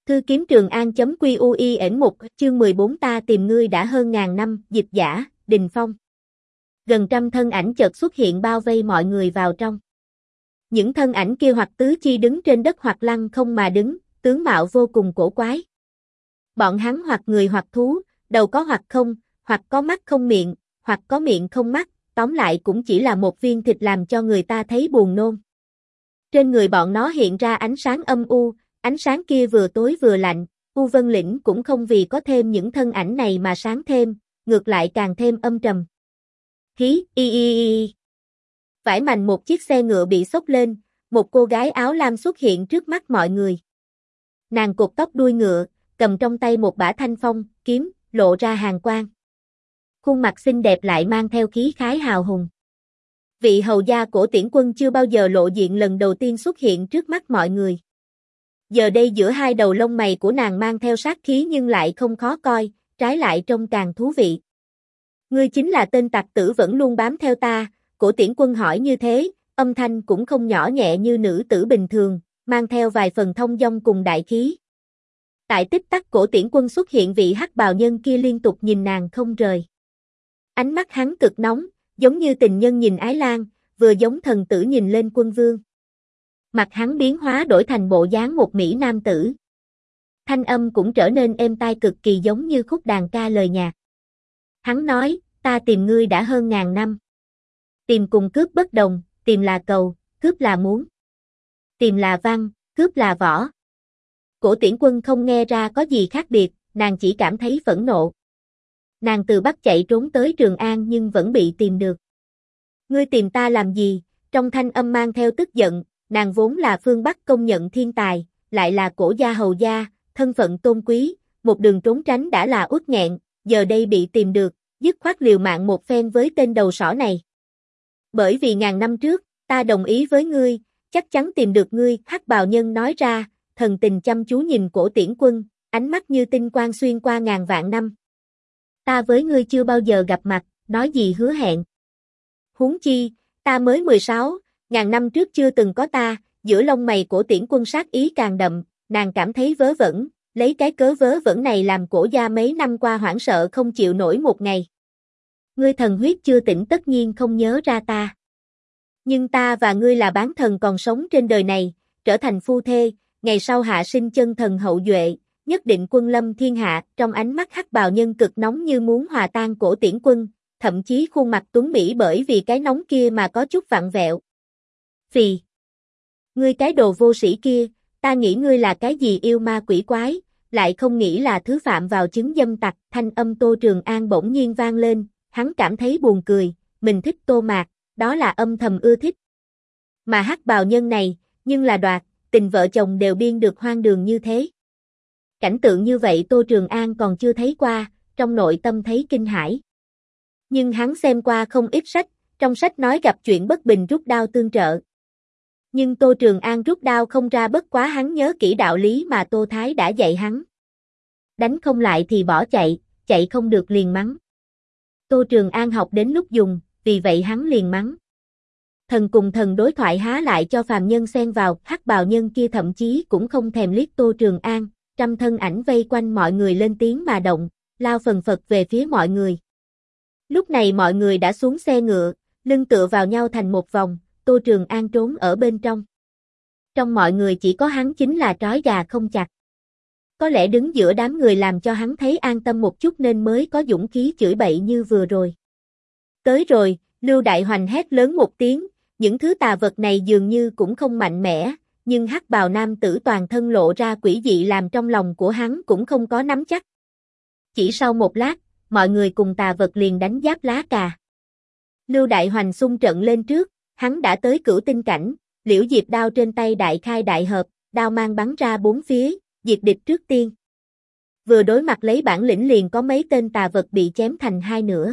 Thư kiếm Trường An.quy ẩn 1 chương 14 ta tìm ngươi đã hơn ngàn năm, dịch giả, Đình Phong. Gần trăm thân ảnh chợt xuất hiện bao vây mọi người vào trong. Những thân ảnh kia hoặc tứ chi đứng trên đất hoặc lăng không mà đứng, tướng mạo vô cùng cổ quái. Bọn hắn hoặc người hoặc thú, đầu có hoặc không, hoặc có mắt không miệng, hoặc có miệng không mắt, tóm lại cũng chỉ là một viên thịt làm cho người ta thấy buồn nôn. Trên người bọn nó hiện ra ánh sáng âm u, ánh sáng kia vừa tối vừa lạnh, U Vân Lĩnh cũng không vì có thêm những thân ảnh này mà sáng thêm, ngược lại càng thêm âm trầm. Hí, y. Vải mành một chiếc xe ngựa bị xốc lên, một cô gái áo lam xuất hiện trước mắt mọi người. Nàng cột tóc đuôi ngựa, cầm trong tay một bả thanh phong, kiếm, lộ ra hàn quang. Khuôn mặt xinh đẹp lại mang theo khí khái hào hùng. Vị hầu gia Cổ Tiễn Quân chưa bao giờ lộ diện lần đầu tiên xuất hiện trước mắt mọi người. Giờ đây giữa hai đầu lông mày của nàng mang theo sát khí nhưng lại không khó coi, trái lại trông càng thú vị. Ngươi chính là tên tặc tử vẫn luôn bám theo ta, Cổ Tiễn Quân hỏi như thế, âm thanh cũng không nhỏ nhẹ như nữ tử bình thường, mang theo vài phần thông dong cùng đại khí. Tại tích tắc Cổ Tiễn Quân xuất hiện vị hắc bào nhân kia liên tục nhìn nàng không rời. Ánh mắt hắn cực nóng, giống như tình nhân nhìn ái lang, vừa giống thần tử nhìn lên quân vương. Mặt hắn biến hóa đổi thành bộ dáng một mỹ nam tử. Thanh âm cũng trở nên êm tai cực kỳ giống như khúc đàn ca lời nhạc. Hắn nói, ta tìm ngươi đã hơn ngàn năm. Tìm cùng cướp bất đồng, tìm là cầu, cướp là muốn. Tìm là văn, cướp là võ. Cổ Tiễn Quân không nghe ra có gì khác biệt, nàng chỉ cảm thấy phẫn nộ. Nàng từ Bắc chạy trốn tới Trường An nhưng vẫn bị tìm được. Ngươi tìm ta làm gì? Trong thanh âm mang theo tức giận, nàng vốn là phương Bắc công nhận thiên tài, lại là cổ gia hầu gia, thân phận tôn quý, một đường trốn tránh đã là uất nghẹn, giờ đây bị tìm được, dứt khoát liều mạng một phen với tên đầu sỏ này. Bởi vì ngàn năm trước, ta đồng ý với ngươi, chắc chắn tìm được ngươi, hắc bào nhân nói ra, thần tình chăm chú nhìn Cổ Tiễn Quân, ánh mắt như tinh quang xuyên qua ngàn vạn năm. Ta với ngươi chưa bao giờ gặp mặt, nói gì hứa hẹn. Huống chi, ta mới 16, ngàn năm trước chưa từng có ta, giữa lông mày Cổ Tiễn Quân sát ý càng đậm, nàng cảm thấy vớ vẩn, lấy cái cớ vớ vẩn này làm cổ gia mấy năm qua hoảng sợ không chịu nổi một ngày. Ngươi thần huyết chưa tỉnh tất nhiên không nhớ ra ta. Nhưng ta và ngươi là bán thần còn sống trên đời này, trở thành phu thê, ngày sau hạ sinh chân thần hậu duệ, nhất định quân lâm thiên hạ, trong ánh mắt hắc bào nhân cực nóng như muốn hòa tan Cổ Tiễn Quân, thậm chí khuôn mặt tuấn mỹ bởi vì cái nóng kia mà có chút vặn vẹo. Phì! Ngươi cái đồ vô sĩ kia, ta nghĩ ngươi là cái gì yêu ma quỷ quái, lại không nghĩ là thứ phạm vào chứng dâm tặc, thanh âm Tô Trường An bỗng nhiên vang lên, hắn cảm thấy buồn cười, mình thích Tô Mạc, đó là âm thầm ưa thích. Mà hắc bào nhân này, nhưng là đoạt, tình vợ chồng đều biên được hoang đường như thế. Cảnh tượng như vậy Tô Trường An còn chưa thấy qua, trong nội tâm thấy kinh hãi. Nhưng hắn xem qua không ít sách, trong sách nói gặp chuyện bất bình rút đao tương trợ. Nhưng Tô Trường An rút đao không ra, bất quá hắn nhớ kỹ đạo lý mà Tô Thái đã dạy hắn. Đánh không lại thì bỏ chạy, chạy không được liền mắng. Tô Trường An học đến lúc dùng, vì vậy hắn liền mắng. Thần cùng thần đối thoại há lại cho phàm nhân xen vào, hắc bào nhân kia thậm chí cũng không thèm liếc Tô Trường An, trăm thân ảnh vây quanh mọi người lên tiếng mà động, lao phần phật về phía mọi người. Lúc này mọi người đã xuống xe ngựa, lưng tựa vào nhau thành một vòng, Tô Trường An trốn ở bên trong. Trong mọi người chỉ có hắn chính là trói gà không chặt. Có lẽ đứng giữa đám người làm cho hắn thấy an tâm một chút nên mới có dũng khí chửi bậy như vừa rồi. Tới rồi, Lưu Đại Hoành hét lớn một tiếng, những thứ tà vật này dường như cũng không mạnh mẽ, nhưng hắc bào nam tử toàn thân lộ ra quỷ dị làm trong lòng của hắn cũng không có nắm chắc. Chỉ sau một lát, mọi người cùng tà vật liền đánh giáp lá cà. Lưu Đại Hoành xung trận lên trước, hắn đã tới cửu tinh cảnh, liễu diệp đao trên tay đại khai đại hợp, đao mang bắn ra bốn phía, diệt địch trước tiên. Vừa đối mặt lấy bản lĩnh liền có mấy tên tà vật bị chém thành hai nửa.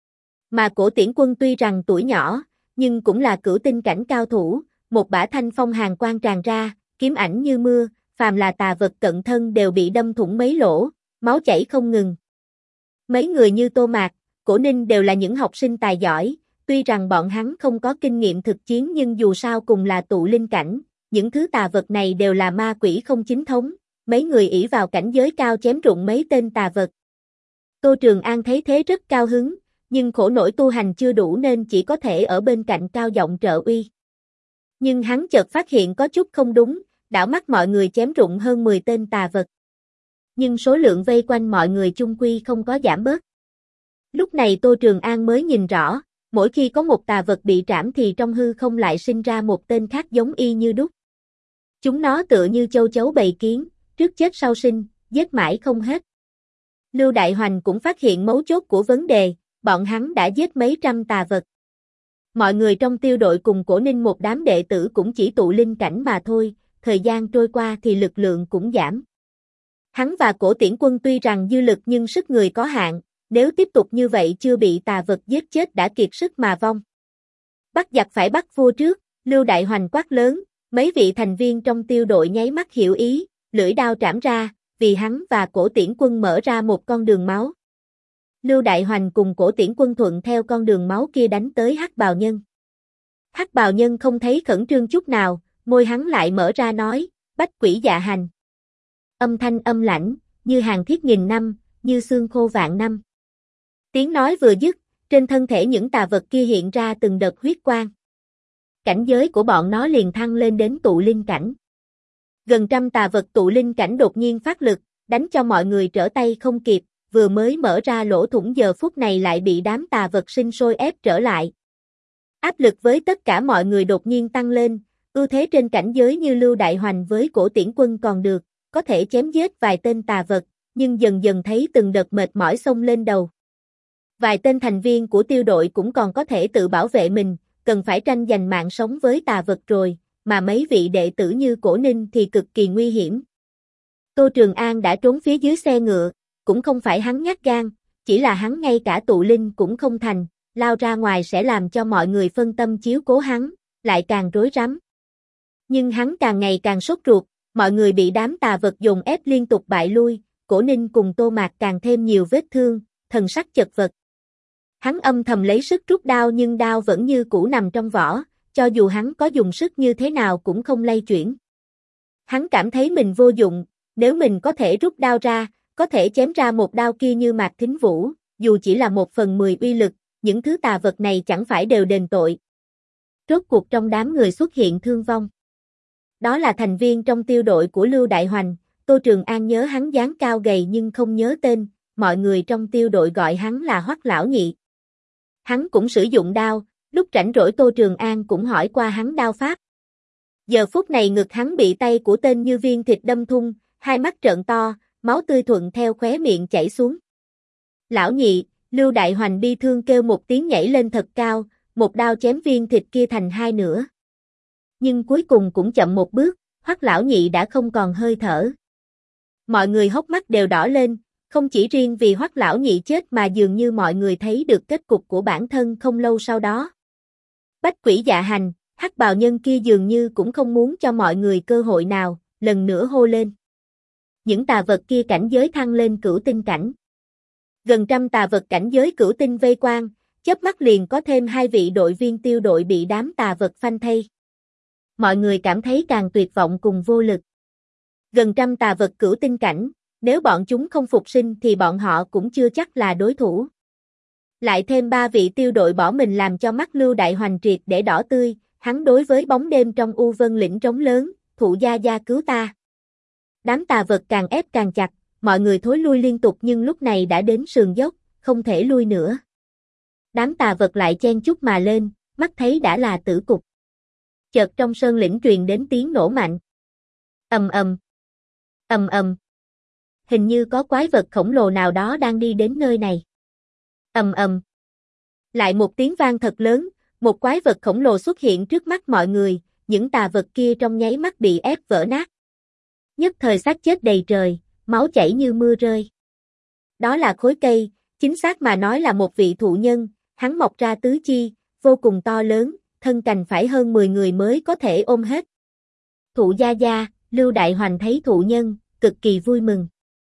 Mà Cổ Tiễn Quân tuy rằng tuổi nhỏ, nhưng cũng là cửu tinh cảnh cao thủ, một bả thanh phong hàn quang tràn ra, kiếm ảnh như mưa, phàm là tà vật cận thân đều bị đâm thủng mấy lỗ, máu chảy không ngừng. Mấy người như Tô Mạc, Cổ Ninh đều là những học sinh tài giỏi, tuy rằng bọn hắn không có kinh nghiệm thực chiến nhưng dù sao cùng là tụ linh cảnh, những thứ tà vật này đều là ma quỷ không chính thống, mấy người ỷ vào cảnh giới cao chém rụng mấy tên tà vật. Tô Trường An thấy thế rất cao hứng, nhưng khổ nỗi tu hành chưa đủ nên chỉ có thể ở bên cạnh cao giọng trợ uy. Nhưng hắn chợt phát hiện có chút không đúng, đảo mắt mọi người chém rụng hơn 10 tên tà vật. Nhưng số lượng vây quanh mọi người chung quy không có giảm bớt. Lúc này Tô Trường An mới nhìn rõ, mỗi khi có một tà vật bị trảm thì trong hư không lại sinh ra một tên khác giống y như đúc. Chúng nó tựa như châu chấu bầy kiến, trước chết sau sinh, giết mãi không hết. Lưu Đại Hoành cũng phát hiện mấu chốt của vấn đề, bọn hắn đã giết mấy trăm tà vật. Mọi người trong tiêu đội cùng Cổ Ninh một đám đệ tử cũng chỉ tụ linh cảnh mà thôi, thời gian trôi qua thì lực lượng cũng giảm. Hắn và Cổ Tiễn Quân tuy rằng dư lực nhưng sức người có hạn, nếu tiếp tục như vậy chưa bị tà vật giết chết đã kiệt sức mà vong. Bắt giặc phải bắt vua trước, Lưu Đại Hoành quát lớn, mấy vị thành viên trong tiêu đội nháy mắt hiểu ý, lưỡi đao trảm ra, vì hắn và Cổ Tiễn Quân mở ra một con đường máu. Lưu Đại Hoành cùng Cổ Tiễn Quân thuận theo con đường máu kia đánh tới Hắc Bào Nhân. Hắc Bào Nhân không thấy khẩn trương chút nào, môi hắn lại mở ra nói, bách quỷ dạ hành. Âm thanh âm lãnh, như hàng thiết nghìn năm, như xương khô vạn năm. Tiếng nói vừa dứt, trên thân thể những tà vật kia hiện ra từng đợt huyết quang. Cảnh giới của bọn nó liền thăng lên đến tụ linh cảnh. Gần trăm tà vật tụ linh cảnh đột nhiên phát lực, đánh cho mọi người trở tay không kịp, vừa mới mở ra lỗ thủng giờ phút này lại bị đám tà vật sinh sôi ép trở lại. Áp lực với tất cả mọi người đột nhiên tăng lên, ưu thế trên cảnh giới như Lưu Đại Hoành với Cổ Tiễn Quân còn được, có thể chém giết vài tên tà vật, nhưng dần dần thấy từng đợt mệt mỏi xông lên đầu. Vài tên thành viên của tiêu đội cũng còn có thể tự bảo vệ mình, cần phải tranh giành mạng sống với tà vật rồi, mà mấy vị đệ tử như Cổ Ninh thì cực kỳ nguy hiểm. Tô Trường An đã trốn phía dưới xe ngựa, cũng không phải hắn nhát gan, chỉ là hắn ngay cả tụ linh cũng không thành, lao ra ngoài sẽ làm cho mọi người phân tâm chiếu cố hắn, lại càng rối rắm. Nhưng hắn càng ngày càng sốt ruột, mọi người bị đám tà vật dồn ép liên tục bại lui, Cổ Ninh cùng Tô Mạc càng thêm nhiều vết thương, thần sắc chật vật. Hắn âm thầm lấy sức rút đao nhưng đao vẫn như cũ nằm trong vỏ, cho dù hắn có dùng sức như thế nào cũng không lay chuyển. Hắn cảm thấy mình vô dụng, nếu mình có thể rút đao ra, có thể chém ra một đao kia như Mạc Thính Vũ, dù chỉ là 1/10 uy lực, những thứ tà vật này chẳng phải đều đền tội. Rốt cuộc trong đám người xuất hiện thương vong. Đó là thành viên trong tiêu đội của Lưu Đại Hoành, Tô Trường An nhớ hắn dáng cao gầy nhưng không nhớ tên, mọi người trong tiêu đội gọi hắn là Hoắc Lão Nhị. Hắn cũng sử dụng đao, lúc rảnh rỗi Tô Trường An cũng hỏi qua hắn đao pháp. Giờ phút này ngực hắn bị tay của tên như viên thịt đâm thủng, hai mắt trợn to, máu tươi thuận theo khóe miệng chảy xuống. Lão Nhị, Lưu Đại Hoành bi thương kêu một tiếng nhảy lên thật cao, một đao chém viên thịt kia thành hai nửa. Nhưng cuối cùng cũng chậm một bước, Hoắc Lão Nhị đã không còn hơi thở. Mọi người hốc mắt đều đỏ lên, không chỉ riêng vì Hoắc Lão Nhị chết mà dường như mọi người thấy được kết cục của bản thân không lâu sau đó. Bách quỷ dạ hành, Hắc Bào Nhân kia dường như cũng không muốn cho mọi người cơ hội nào, lần nữa hô lên. Những tà vật kia cảnh giới thăng lên cửu tinh cảnh. Gần trăm tà vật cảnh giới cửu tinh vây quang, chớp mắt liền có thêm 2 vị đội viên tiêu đội bị đám tà vật phanh thây. Mọi người cảm thấy càng tuyệt vọng cùng vô lực. Gần trăm tà vật cửu tinh cảnh, nếu bọn chúng không phục sinh thì bọn họ cũng chưa chắc là đối thủ. Lại thêm 3 vị tiêu đội bỏ mình làm cho mắt Lưu Đại Hoành triệt để đỏ tươi, hắn đối với bóng đêm trong U Vân lĩnh trống lớn, Thụ gia gia cứu ta. Đám tà vật càng ép càng chặt, mọi người thối lui liên tục nhưng lúc này đã đến sườn dốc, không thể lui nữa. Đám tà vật lại chen chúc mà lên, mắt thấy đã là tử cục. Chợt trong sơn lĩnh truyền đến tiếng nổ mạnh. Ầm ầm, ầm ầm. Hình như có quái vật khổng lồ nào đó đang đi đến nơi này. Ầm ầm. Lại một tiếng vang thật lớn, một quái vật khổng lồ xuất hiện trước mắt mọi người, những tà vật kia trong nháy mắt bị ép vỡ nát. Nhất thời xác chết đầy trời, máu chảy như mưa rơi. Đó là khối cây, chính xác mà nói là một vị thụ nhân, hắn mọc ra tứ chi, vô cùng to lớn, thân cành phải hơn 10 người mới có thể ôm hết. Thụ gia gia, Lưu Đại Hoành thấy thụ nhân, cực kỳ vui mừng.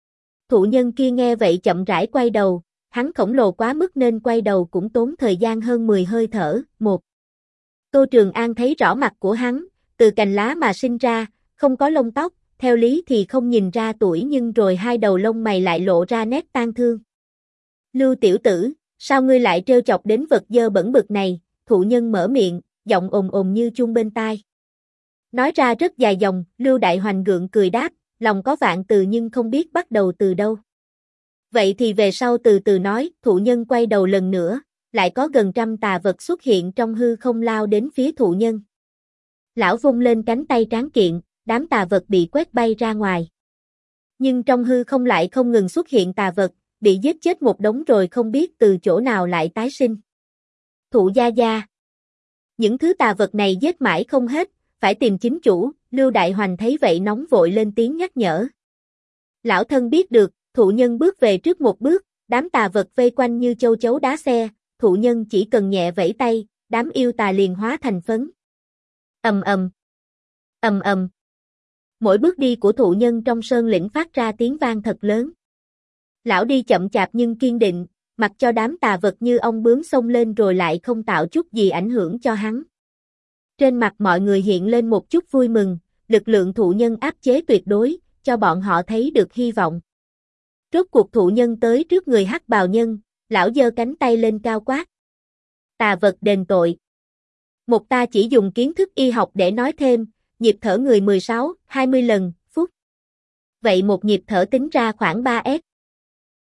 Thụ nhân kia nghe vậy chậm rãi quay đầu, hắn khổng lồ quá mức nên quay đầu cũng tốn thời gian hơn 10 hơi thở. Một. Tô Trường An thấy rõ mặt của hắn, từ cành lá mà sinh ra, không có lông tóc, theo lý thì không nhìn ra tuổi nhưng rồi hai đầu lông mày lại lộ ra nét tang thương. Lưu tiểu tử, sao ngươi lại trêu chọc đến vật dơ bẩn bực này, thụ nhân mở miệng, giọng ồm ồm như chuông bên tai. Nói ra rất dài dòng, Lưu Đại Hoành gượng cười đáp, lòng có vạn từ nhưng không biết bắt đầu từ đâu. Vậy thì về sau từ từ nói, thụ nhân quay đầu lần nữa, lại có gần trăm tà vật xuất hiện trong hư không lao đến phía thụ nhân. Lão vung lên cánh tay tráng kiện, đám tà vật bị quét bay ra ngoài. Nhưng trong hư không lại không ngừng xuất hiện tà vật, bị giết chết một đống rồi không biết từ chỗ nào lại tái sinh. Thụ gia gia. Những thứ tà vật này giết mãi không hết, phải tìm chính chủ, Lưu Đại Hoành thấy vậy nóng vội lên tiếng nhắc nhở. Lão thân biết được, thụ nhân bước về trước một bước, đám tà vật vây quanh như châu chấu đá xe, thụ nhân chỉ cần nhẹ vẫy tay, đám yêu tà liền hóa thành phấn. Ầm ầm, ầm ầm. Mỗi bước đi của thụ nhân trong sơn lĩnh phát ra tiếng vang thật lớn. Lão đi chậm chạp nhưng kiên định, mặc cho đám tà vật như ong bướm xông lên rồi lại không tạo chút gì ảnh hưởng cho hắn. Trên mặt mọi người hiện lên một chút vui mừng, lực lượng thụ nhân áp chế tuyệt đối, cho bọn họ thấy được hy vọng. Rốt cuộc thụ nhân tới trước người hắc bào nhân, lão giơ cánh tay lên cao quát. Tà vật đền tội. Một ta chỉ dùng kiến thức y học để nói thêm, nhịp thở người 16, 20 lần, phút. Vậy một nhịp thở tính ra khoảng 3s.